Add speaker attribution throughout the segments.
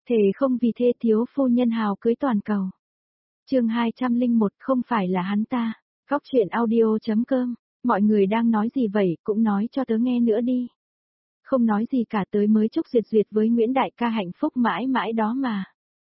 Speaker 1: Thề không vì thê thiếu phu nhân hào cưới toàn cầu. Chương 201 không phải là hắn ta. Góc truyện audio.com. Mọi người đang nói gì vậy, cũng nói cho tớ nghe nữa đi. Không nói gì cả, tới mới chúc Duyệt Duyệt với Nguyễn đại ca hạnh phúc mãi mãi đó mà.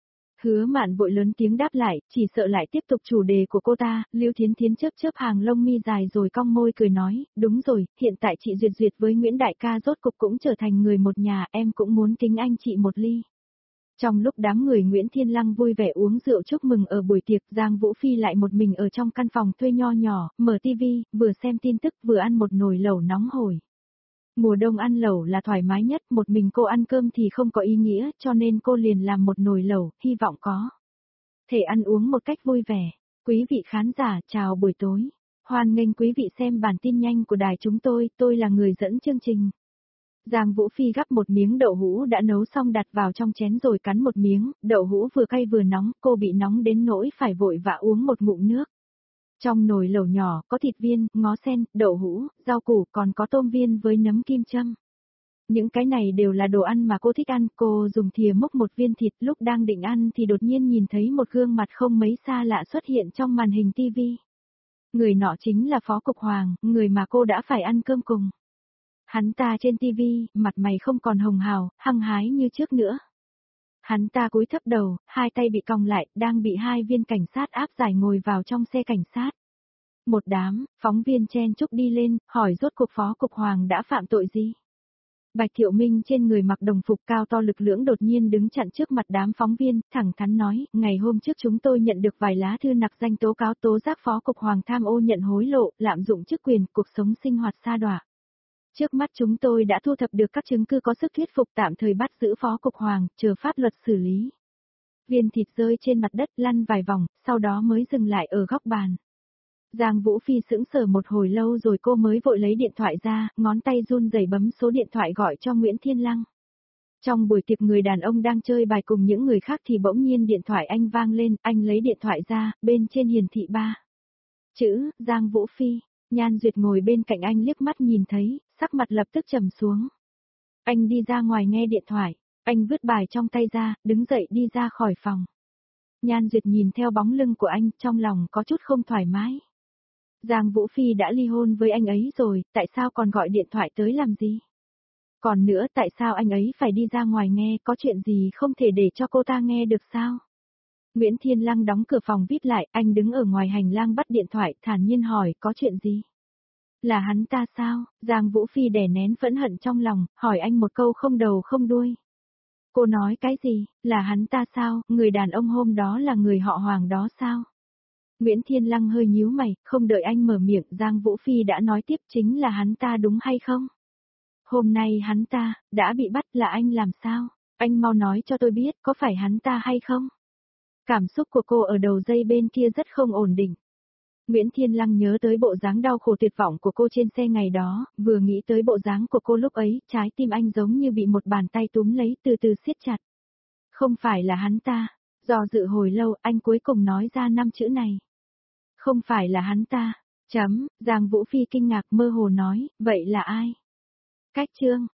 Speaker 1: Hứa Mạn vội lớn tiếng đáp lại, chỉ sợ lại tiếp tục chủ đề của cô ta. Lưu Thiến Thiến chớp chớp hàng lông mi dài rồi cong môi cười nói, đúng rồi, hiện tại chị Duyệt Duyệt với Nguyễn đại ca rốt cục cũng trở thành người một nhà, em cũng muốn kính anh chị một ly. Trong lúc đám người Nguyễn Thiên Lăng vui vẻ uống rượu chúc mừng ở buổi tiệc, Giang Vũ Phi lại một mình ở trong căn phòng thuê nho nhỏ, mở tivi, vừa xem tin tức vừa ăn một nồi lẩu nóng hổi. Mùa đông ăn lẩu là thoải mái nhất, một mình cô ăn cơm thì không có ý nghĩa, cho nên cô liền làm một nồi lẩu, hy vọng có thể ăn uống một cách vui vẻ. Quý vị khán giả, chào buổi tối. Hoan nghênh quý vị xem bản tin nhanh của đài chúng tôi là người dẫn chương trình. Giang Vũ Phi gắp một miếng đậu hũ đã nấu xong đặt vào trong chén rồi cắn một miếng, đậu hũ vừa cay vừa nóng, cô bị nóng đến nỗi phải vội vã uống một ngụm nước. Trong nồi lẩu nhỏ có thịt viên, ngó sen, đậu hũ, rau củ, còn có tôm viên với nấm kim châm. Những cái này đều là đồ ăn mà cô thích ăn, cô dùng thìa múc một viên thịt, lúc đang định ăn thì đột nhiên nhìn thấy một gương mặt không mấy xa lạ xuất hiện trong màn hình tivi. Người nọ chính là Phó Cục Hoàng, người mà cô đã phải ăn cơm cùng. Hắn ta trên tivi, mặt mày không còn hồng hào, hăng hái như trước nữa. Hắn ta cúi thấp đầu, hai tay bị còng lại, đang bị hai viên cảnh sát áp giải ngồi vào trong xe cảnh sát. Một đám phóng viên chen chúc đi lên, hỏi rốt cuộc Phó Cục Hoàng đã phạm tội gì. Bạch Thiệu Minh trên người mặc đồng phục cao to lực lưỡng đột nhiên đứng chặn trước mặt đám phóng viên, thẳng thắn nói, ngày hôm trước chúng tôi nhận được vài lá thư nặc danh tố cáo tố giác Phó Cục Hoàng tham ô nhận hối lộ, lạm dụng chức quyền, cuộc sống sinh hoạt sa đọa. Trước mắt chúng tôi đã thu thập được các chứng cứ có sức thuyết phục tạm thời bắt giữ Phó Cục Hoàng, chờ pháp luật xử lý. Viên thịt rơi trên mặt đất lăn vài vòng, sau đó mới dừng lại ở góc bàn. Giang Vũ Phi sững sờ một hồi lâu rồi cô mới vội lấy điện thoại ra, ngón tay run rẩy bấm số điện thoại gọi cho Nguyễn Thiên Lăng. Trong buổi tiệc người đàn ông đang chơi bài cùng những người khác thì bỗng nhiên điện thoại anh vang lên, anh lấy điện thoại ra, bên trên hiển thị 3 chữ, Giang Vũ Phi. Nhan Duyệt ngồi bên cạnh anh liếc mắt nhìn thấy, sắc mặt lập tức trầm xuống. Anh đi ra ngoài nghe điện thoại, anh vứt bài trong tay ra, đứng dậy đi ra khỏi phòng. Nhan Duyệt nhìn theo bóng lưng của anh, trong lòng có chút không thoải mái. Giang Vũ Phi đã ly hôn với anh ấy rồi, tại sao còn gọi điện thoại tới làm gì? Còn nữa, tại sao anh ấy phải đi ra ngoài nghe, có chuyện gì không thể để cho cô ta nghe được sao? Nguyễn Thiên Lăng đóng cửa phòng vít lại, anh đứng ở ngoài hành lang bắt điện thoại, thản nhiên hỏi, có chuyện gì? Là hắn ta sao? Giang Vũ Phi đè nén phẫn hận trong lòng, hỏi anh một câu không đầu không đuôi. Cô nói cái gì? Là hắn ta sao? Người đàn ông hôm đó là người họ Hoàng đó sao? Nguyễn Thiên Lăng hơi nhíu mày, không đợi anh mở miệng, Giang Vũ Phi đã nói tiếp, chính là hắn ta đúng hay không? Hôm nay hắn ta đã bị bắt, là anh làm sao? Anh mau nói cho tôi biết, có phải hắn ta hay không? Cảm xúc của cô ở đầu dây bên kia rất không ổn định. Nguyễn Thiên Lăng nhớ tới bộ dáng đau khổ tuyệt vọng của cô trên xe ngày đó, vừa nghĩ tới bộ dáng của cô lúc ấy, trái tim anh giống như bị một bàn tay túm lấy, từ từ siết chặt. Không phải là hắn ta. Do dự hồi lâu, anh cuối cùng nói ra 5 chữ này. Không phải là hắn ta. Giang Vũ Phi kinh ngạc mơ hồ nói, vậy là ai? Cách chương.